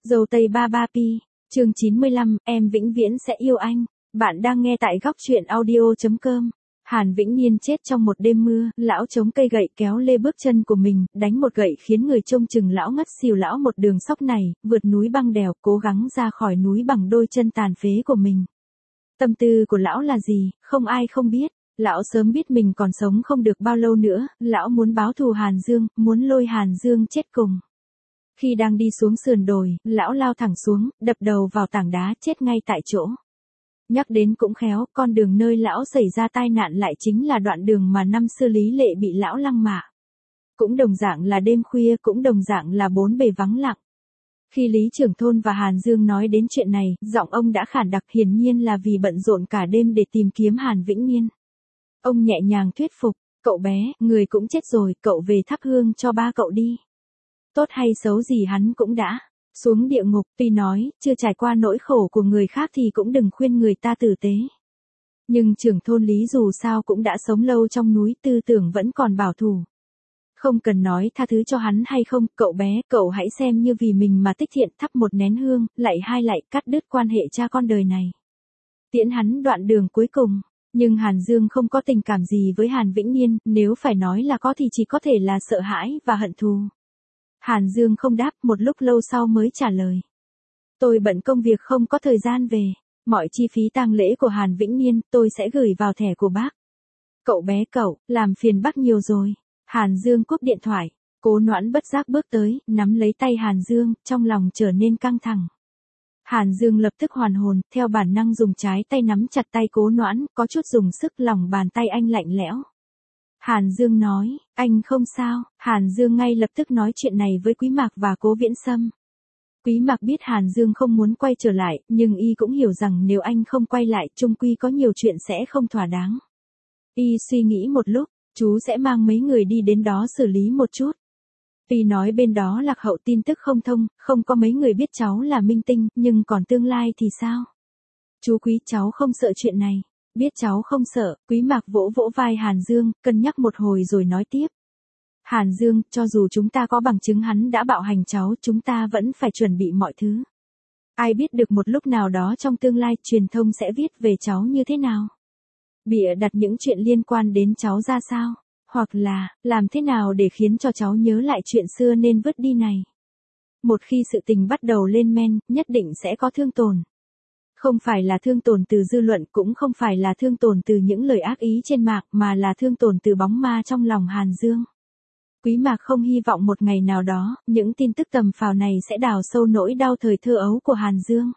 Dâu tây ba ba pi, chương 95, em vĩnh viễn sẽ yêu anh. Bạn đang nghe tại góc truyện audio.com. Hàn Vĩnh Niên chết trong một đêm mưa, lão chống cây gậy kéo lê bước chân của mình, đánh một gậy khiến người trông chừng lão ngất xỉu. Lão một đường sóc này, vượt núi băng đèo, cố gắng ra khỏi núi bằng đôi chân tàn phế của mình. Tâm tư của lão là gì, không ai không biết. Lão sớm biết mình còn sống không được bao lâu nữa, lão muốn báo thù Hàn Dương, muốn lôi Hàn Dương chết cùng. Khi đang đi xuống sườn đồi, lão lao thẳng xuống, đập đầu vào tảng đá, chết ngay tại chỗ. Nhắc đến cũng khéo, con đường nơi lão xảy ra tai nạn lại chính là đoạn đường mà năm xưa Lý Lệ bị lão lăng mạ. Cũng đồng dạng là đêm khuya, cũng đồng dạng là bốn bề vắng lặng. Khi Lý trưởng thôn và Hàn Dương nói đến chuyện này, giọng ông đã khản đặc, hiển nhiên là vì bận rộn cả đêm để tìm kiếm Hàn Vĩnh Niên. Ông nhẹ nhàng thuyết phục, cậu bé, người cũng chết rồi, cậu về thắp hương cho ba cậu đi. Tốt hay xấu gì hắn cũng đã xuống địa ngục, tuy nói, chưa trải qua nỗi khổ của người khác thì cũng đừng khuyên người ta tử tế. Nhưng trưởng thôn Lý dù sao cũng đã sống lâu trong núi, tư tưởng vẫn còn bảo thủ. Không cần nói tha thứ cho hắn hay không, cậu bé, cậu hãy xem như vì mình mà tích thiện, thắp một nén hương, lạy hai lạy, cắt đứt quan hệ cha con đời này. Tiễn hắn đoạn đường cuối cùng. Nhưng Hàn Dương không có tình cảm gì với Hàn Vĩnh Niên, nếu phải nói là có thì chỉ có thể là sợ hãi và hận thù. Hàn Dương không đáp, một lúc lâu sau mới trả lời. Tôi bận công việc không có thời gian về. Mọi chi phí tang lễ của Hàn Vĩnh Niên, tôi sẽ gửi vào thẻ của bác. Cậu bé cậu, làm phiền bác nhiều rồi. Hàn Dương cúp điện thoại. Cố Noãn bất giác bước tới, nắm lấy tay Hàn Dương, trong lòng trở nên căng thẳng. Hàn Dương lập tức hoàn hồn, theo bản năng dùng trái tay nắm chặt tay Cố Noãn, có chút dùng sức, lòng bàn tay anh lạnh lẽo. Hàn Dương nói, anh không sao. Hàn Dương ngay lập tức nói chuyện này với Quý Mạc và Cố Viễn Sâm. Quý Mạc biết Hàn Dương không muốn quay trở lại, nhưng y cũng hiểu rằng nếu anh không quay lại, chung quy có nhiều chuyện sẽ không thỏa đáng. Y suy nghĩ một lúc, chú sẽ mang mấy người đi đến đó xử lý một chút. Tuy nói bên đó lạc hậu, tin tức không thông, không có mấy người biết cháu là minh tinh, nhưng còn tương lai thì sao? Chú Quý, cháu không sợ chuyện này. Biết cháu không sợ. Quý Mạc vỗ vỗ vai Hàn Dương, cân nhắc một hồi rồi nói tiếp. Hàn Dương, cho dù chúng ta có bằng chứng hắn đã bạo hành cháu, chúng ta vẫn phải chuẩn bị mọi thứ. Ai biết được một lúc nào đó trong tương lai truyền thông sẽ viết về cháu như thế nào? Bịa đặt những chuyện liên quan đến cháu ra sao? Hoặc là, làm thế nào để khiến cho cháu nhớ lại chuyện xưa nên vứt đi này? Một khi sự tình bắt đầu lên men, nhất định sẽ có thương tổn. Không phải là thương tổn từ dư luận, cũng không phải là thương tổn từ những lời ác ý trên mạng, mà là thương tổn từ bóng ma trong lòng Hàn Dương. Quý Mạc không hy vọng một ngày nào đó, những tin tức tầm phào này sẽ đào sâu nỗi đau thời thơ ấu của Hàn Dương.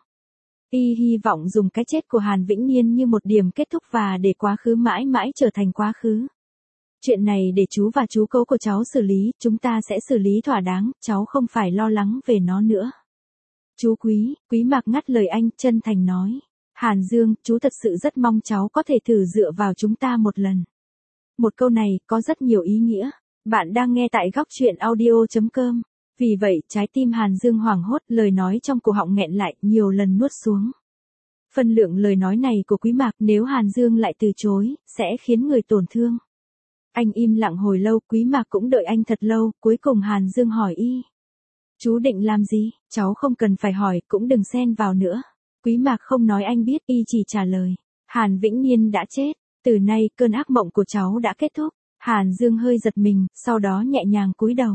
Y hy vọng dùng cái chết của Hàn Vĩnh Niên như một điểm kết thúc và để quá khứ mãi mãi trở thành quá khứ. Chuyện này để chú và chú Cố của cháu xử lý, chúng ta sẽ xử lý thỏa đáng, cháu không phải lo lắng về nó nữa. Chú Quý, Quý Mạc ngắt lời anh, chân thành nói. Hàn Dương, chú thật sự rất mong cháu có thể thử dựa vào chúng ta một lần. Một câu này, có rất nhiều ý nghĩa. Bạn đang nghe tại góc truyện audio.com. Vì vậy, trái tim Hàn Dương hoảng hốt, lời nói trong cổ họng nghẹn lại, nhiều lần nuốt xuống. Phân lượng lời nói này của Quý Mạc, nếu Hàn Dương lại từ chối, sẽ khiến người tổn thương. Anh im lặng hồi lâu, Quý Mạc cũng đợi anh thật lâu, cuối cùng Hàn Dương hỏi y. Chú định làm gì? Cháu không cần phải hỏi, cũng đừng xen vào nữa. Quý Mạc không nói anh biết, y chỉ trả lời. Hàn Vĩnh Niên đã chết. Từ nay, cơn ác mộng của cháu đã kết thúc. Hàn Dương hơi giật mình, sau đó nhẹ nhàng cúi đầu.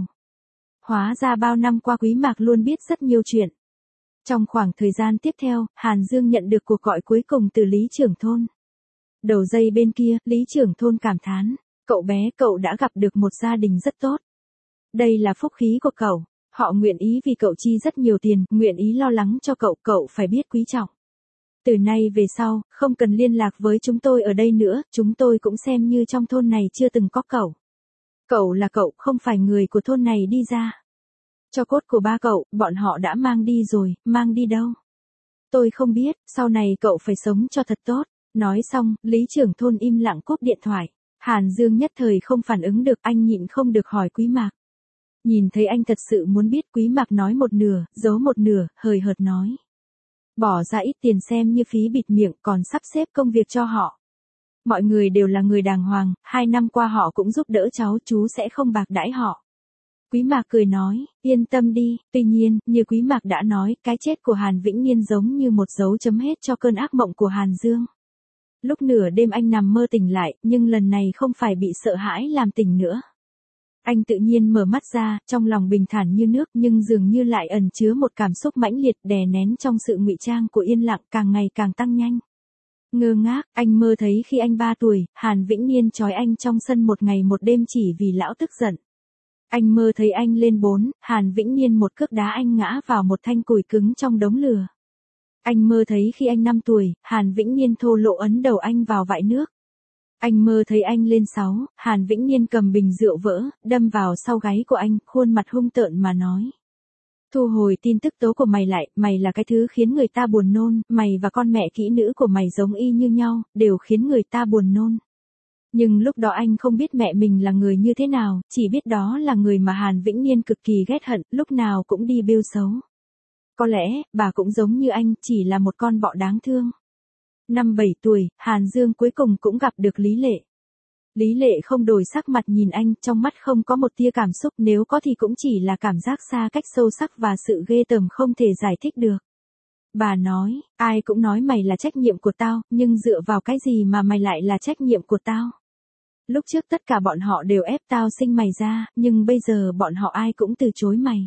Hóa ra bao năm qua Quý Mạc luôn biết rất nhiều chuyện. Trong khoảng thời gian tiếp theo, Hàn Dương nhận được cuộc gọi cuối cùng từ Lý trưởng thôn. Đầu dây bên kia, Lý trưởng thôn cảm thán. Cậu bé, cậu đã gặp được một gia đình rất tốt. Đây là phúc khí của cậu. Họ nguyện ý vì cậu chi rất nhiều tiền, nguyện ý lo lắng cho cậu, cậu phải biết quý trọng. Từ nay về sau, không cần liên lạc với chúng tôi ở đây nữa, chúng tôi cũng xem như trong thôn này chưa từng có cậu. Cậu là cậu, không phải người của thôn này đi ra. Cho cốt của ba cậu, bọn họ đã mang đi rồi, mang đi đâu? Tôi không biết, sau này cậu phải sống cho thật tốt. Nói xong, Lý trưởng thôn im lặng cúp điện thoại. Hàn Dương nhất thời không phản ứng được, anh nhịn không được hỏi Quý Mạc. Nhìn thấy anh thật sự muốn biết, Quý Mạc nói một nửa, giấu một nửa, hời hợt nói. Bỏ ra ít tiền xem như phí bịt miệng, còn sắp xếp công việc cho họ. Mọi người đều là người đàng hoàng, 2 năm qua họ cũng giúp đỡ cháu, chú sẽ không bạc đãi họ. Quý Mạc cười nói, yên tâm đi, tuy nhiên, như Quý Mạc đã nói, cái chết của Hàn Vĩnh Nhiên giống như một dấu chấm hết cho cơn ác mộng của Hàn Dương. Lúc nửa đêm anh nằm mơ tỉnh lại, nhưng lần này không phải bị sợ hãi làm tỉnh nữa. Anh tự nhiên mở mắt ra, trong lòng bình thản như nước nhưng dường như lại ẩn chứa một cảm xúc mãnh liệt đè nén trong sự ngụy trang của yên lặng càng ngày càng tăng nhanh. Ngơ ngác, anh mơ thấy khi anh 3 tuổi, Hàn Vĩnh Nhiên trói anh trong sân một ngày một đêm chỉ vì lão tức giận. Anh mơ thấy anh lên 4, Hàn Vĩnh Nhiên một cước đá anh ngã vào một thanh củi cứng trong đống lửa. Anh mơ thấy khi anh 5 tuổi, Hàn Vĩnh Nhiên thô lỗ ấn đầu anh vào vại nước. Anh mơ thấy anh lên 6, Hàn Vĩnh Nhiên cầm bình rượu vỡ, đâm vào sau gáy của anh, khuôn mặt hung tợn mà nói. Thu hồi tin tức tố của mày lại, mày là cái thứ khiến người ta buồn nôn, mày và con mẹ kỹ nữ của mày giống y như nhau, đều khiến người ta buồn nôn. Nhưng lúc đó anh không biết mẹ mình là người như thế nào, chỉ biết đó là người mà Hàn Vĩnh Nhiên cực kỳ ghét hận, lúc nào cũng đi bêu xấu. Có lẽ, bà cũng giống như anh, chỉ là một con bọ đáng thương. Năm 7 tuổi, Hàn Dương cuối cùng cũng gặp được Lý Lệ. Lý Lệ không đổi sắc mặt nhìn anh, trong mắt không có một tia cảm xúc, nếu có thì cũng chỉ là cảm giác xa cách sâu sắc và sự ghê tởm không thể giải thích được. Bà nói, ai cũng nói mày là trách nhiệm của tao, nhưng dựa vào cái gì mà mày lại là trách nhiệm của tao? Lúc trước tất cả bọn họ đều ép tao sinh mày ra, nhưng bây giờ bọn họ ai cũng từ chối mày.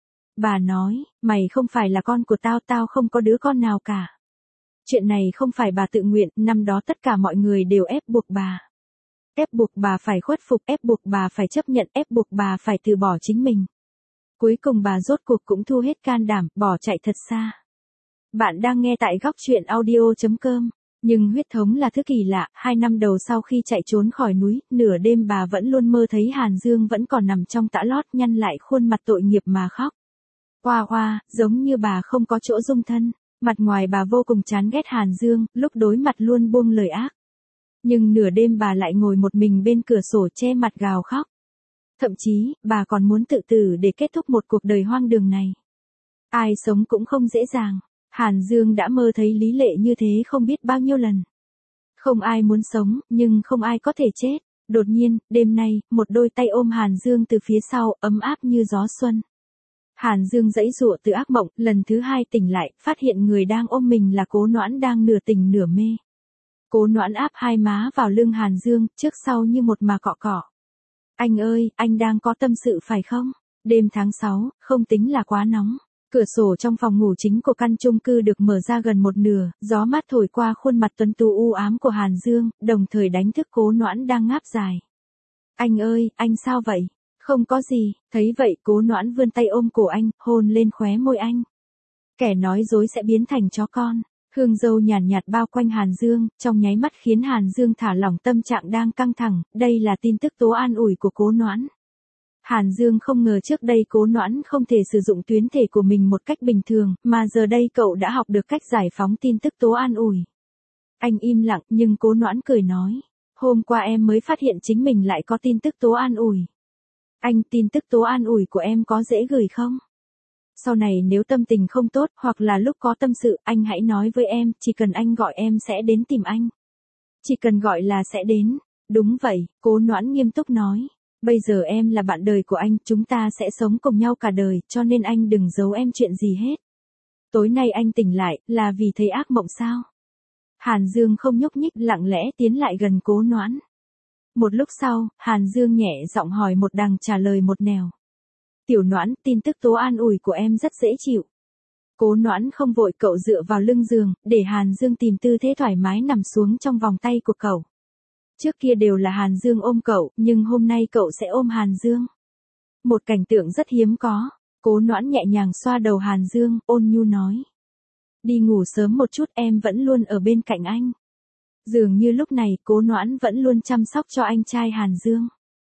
Bà nói, mày không phải là con của tao, tao không có đứa con nào cả. Chuyện này không phải bà tự nguyện, năm đó tất cả mọi người đều ép buộc bà. Ép buộc bà phải khuất phục, ép buộc bà phải chấp nhận, ép buộc bà phải từ bỏ chính mình. Cuối cùng bà rốt cuộc cũng thu hết can đảm, bỏ chạy thật xa. Bạn đang nghe tại góc truyện audio.com. Nhưng huyết thống là thứ kỳ lạ, 2 năm đầu sau khi chạy trốn khỏi núi, nửa đêm bà vẫn luôn mơ thấy Hàn Dương vẫn còn nằm trong tã lót nhăn lại khuôn mặt tội nghiệp mà khóc. Oa oa, giống như bà không có chỗ dung thân. Mặt ngoài bà vô cùng chán ghét Hàn Dương, lúc đối mặt luôn buông lời ác. Nhưng nửa đêm bà lại ngồi một mình bên cửa sổ che mặt gào khóc. Thậm chí, bà còn muốn tự tử để kết thúc một cuộc đời hoang đường này. Ai sống cũng không dễ dàng. Hàn Dương đã mơ thấy Lý Lệ như thế không biết bao nhiêu lần. Không ai muốn sống, nhưng không ai có thể chết. Đột nhiên, đêm nay, một đôi tay ôm Hàn Dương từ phía sau, ấm áp như gió xuân. Hàn Dương giãy giụa từ ác mộng, lần thứ 2 tỉnh lại, phát hiện người đang ôm mình là Cố Noãn đang nửa tỉnh nửa mê. Cố Noãn áp 2 má vào lưng Hàn Dương, trước sau như một mà cọ cọ. Anh ơi, anh đang có tâm sự phải không? Đêm tháng 6, không tính là quá nóng. Cửa sổ trong phòng ngủ chính của căn chung cư được mở ra gần một nửa, gió mát thổi qua khuôn mặt tuấn tú u ám của Hàn Dương, đồng thời đánh thức Cố Noãn đang ngáp dài. Anh ơi, anh sao vậy? Không có gì, thấy vậy Cố Noãn vươn tay ôm cổ anh, hôn lên khóe môi anh. Kẻ nói dối sẽ biến thành chó con. Hương dâu nhàn nhạt bao quanh Hàn Dương, trong nháy mắt khiến Hàn Dương thả lỏng tâm trạng đang căng thẳng, đây là tin tức tố an ủi của Cố Noãn. Hàn Dương không ngờ trước đây Cố Noãn không thể sử dụng tuyến thể của mình một cách bình thường, mà giờ đây cậu đã học được cách giải phóng tin tức tố an ủi. Anh im lặng, nhưng Cố Noãn cười nói, hôm qua em mới phát hiện chính mình lại có tin tức tố an ủi. Anh, tin tức tố an ủi của em có dễ gửi không? Sau này nếu tâm tình không tốt, hoặc là lúc có tâm sự, anh hãy nói với em, chỉ cần anh gọi em sẽ đến tìm anh. Chỉ cần gọi là sẽ đến. Đúng vậy, Cố Noãn nghiêm túc nói. Bây giờ em là bạn đời của anh, chúng ta sẽ sống cùng nhau cả đời, cho nên anh đừng giấu em chuyện gì hết. Tối nay anh tỉnh lại, là vì thấy ác mộng sao? Hàn Dương không nhúc nhích, lặng lẽ tiến lại gần Cố Noãn. Một lúc sau, Hàn Dương nhẹ giọng hỏi một đằng trả lời một nẻo. Tiểu Noãn, tin tức tố an ủi của em rất dễ chịu. Cố Noãn không vội, cậu dựa vào lưng giường, để Hàn Dương tìm tư thế thoải mái nằm xuống trong vòng tay của cậu. Trước kia đều là Hàn Dương ôm cậu, nhưng hôm nay cậu sẽ ôm Hàn Dương. Một cảnh tượng rất hiếm có. Cố Noãn nhẹ nhàng xoa đầu Hàn Dương, ôn nhu nói. Đi ngủ sớm một chút, em vẫn luôn ở bên cạnh anh. Dường như lúc này Cố Noãn vẫn luôn chăm sóc cho anh trai Hàn Dương.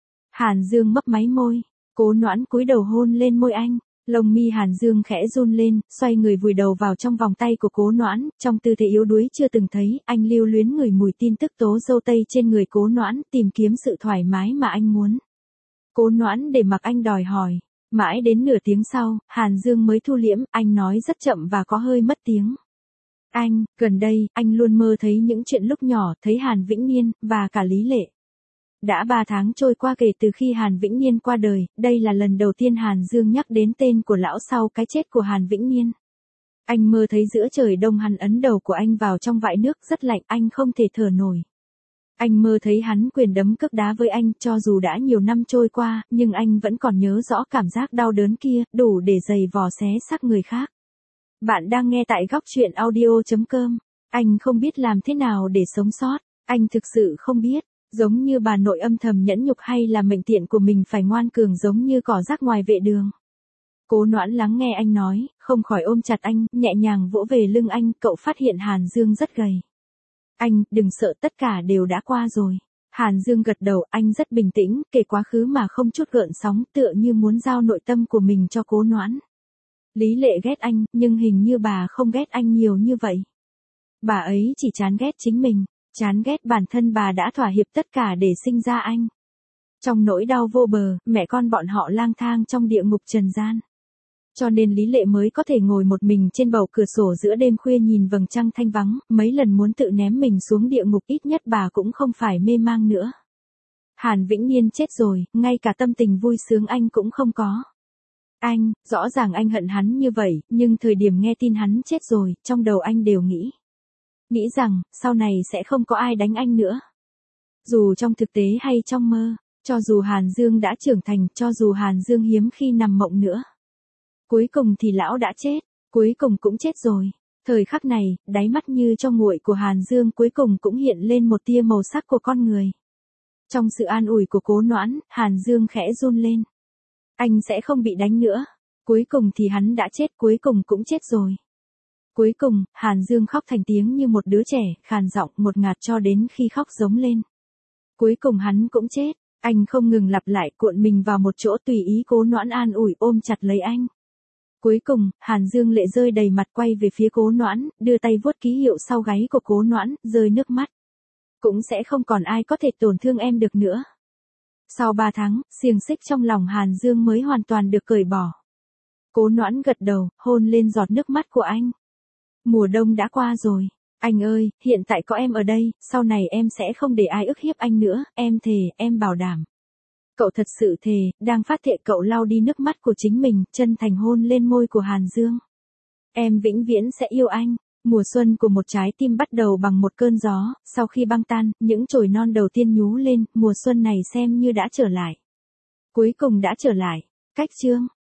Hàn Dương mấp máy môi. Cố Noãn cúi đầu hôn lên môi anh. Lông mi Hàn Dương khẽ run lên, xoay người vùi đầu vào trong vòng tay của Cố Noãn, trong tư thế yếu đuối chưa từng thấy, anh lưu luyến ngửi mùi tin tức tố dâu tây trên người Cố Noãn, tìm kiếm sự thoải mái mà anh muốn. Cố Noãn để mặc anh đòi hỏi. Mãi đến nửa tiếng sau, Hàn Dương mới thu liễm, anh nói rất chậm và có hơi mất tiếng. Anh, gần đây, anh luôn mơ thấy những chuyện lúc nhỏ, thấy Hàn Vĩnh Niên, và cả Lý Lệ. Đã 3 tháng trôi qua kể từ khi Hàn Vĩnh Niên qua đời, đây là lần đầu tiên Hàn Dương nhắc đến tên của lão sau cái chết của Hàn Vĩnh Niên. Anh mơ thấy giữa trời đông hắn ấn đầu của anh vào trong vại nước rất lạnh, anh không thể thở nổi. Anh mơ thấy hắn quyền đấm cước đá với anh, cho dù đã nhiều năm trôi qua, nhưng anh vẫn còn nhớ rõ cảm giác đau đớn kia, đủ để giày vò xé xác người khác. Bạn đang nghe tại góc chuyện audio.com. Anh không biết làm thế nào để sống sót, anh thực sự không biết, giống như bà nội âm thầm nhẫn nhục hay là mệnh tiện của mình phải ngoan cường giống như cỏ rác ngoài vệ đường. Cố Noãn lắng nghe anh nói, không khỏi ôm chặt anh, nhẹ nhàng vỗ về lưng anh, cậu phát hiện Hàn Dương rất gầy. Anh, đừng sợ, tất cả đều đã qua rồi. Hàn Dương gật đầu, anh rất bình tĩnh, kể quá khứ mà không chút gợn sóng, tựa như muốn giao nội tâm của mình cho Cố Noãn. Lý Lệ ghét anh, nhưng hình như bà không ghét anh nhiều như vậy. Bà ấy chỉ chán ghét chính mình, chán ghét bản thân bà đã thỏa hiệp tất cả để sinh ra anh. Trong nỗi đau vô bờ, mẹ con bọn họ lang thang trong địa ngục trần gian. Cho nên Lý Lệ mới có thể ngồi một mình trên bầu cửa sổ giữa đêm khuya nhìn vầng trăng thanh vắng, mấy lần muốn tự ném mình xuống địa ngục ít nhất bà cũng không phải mê mang nữa. Hàn Vĩnh Niên chết rồi, ngay cả tâm tình vui sướng anh cũng không có. Anh, rõ ràng anh hận hắn như vậy, nhưng thời điểm nghe tin hắn chết rồi, trong đầu anh đều nghĩ rằng, sau này sẽ không có ai đánh anh nữa. Dù trong thực tế hay trong mơ, cho dù Hàn Dương đã trưởng thành, cho dù Hàn Dương hiếm khi nằm mộng nữa. Cuối cùng thì lão đã chết, cuối cùng cũng chết rồi. Thời khắc này, đáy mắt như trong nguội của Hàn Dương cuối cùng cũng hiện lên một tia màu sắc của con người. Trong sự an ủi của Cố Noãn, Hàn Dương khẽ run lên. Anh sẽ không bị đánh nữa. Cuối cùng thì hắn đã chết, cuối cùng cũng chết rồi. Cuối cùng, Hàn Dương khóc thành tiếng như một đứa trẻ, khàn giọng ngột ngạt cho đến khi khóc giống lên. Cuối cùng hắn cũng chết, anh không ngừng lặp lại, cuộn mình vào một chỗ tùy ý Cố Noãn an ủi, ôm chặt lấy anh. Cuối cùng, Hàn Dương lệ rơi đầy mặt quay về phía Cố Noãn, đưa tay vuốt ký hiệu sau gáy của Cố Noãn, rơi nước mắt. Cũng sẽ không còn ai có thể tổn thương em được nữa. Sau 3 tháng, xiềng xích trong lòng Hàn Dương mới hoàn toàn được cởi bỏ. Cố Noãn gật đầu, hôn lên giọt nước mắt của anh. Mùa đông đã qua rồi. Anh ơi, hiện tại có em ở đây, sau này em sẽ không để ai ức hiếp anh nữa, em thề, em bảo đảm. Cậu thật sự thề, đang phát thệ cậu lau đi nước mắt của chính mình, chân thành hôn lên môi của Hàn Dương. Em vĩnh viễn sẽ yêu anh. Mùa xuân của một trái tim bắt đầu bằng một cơn gió, sau khi băng tan, những chồi non đầu tiên nhú lên, mùa xuân này xem như đã trở lại. Cuối cùng đã trở lại. Cách chương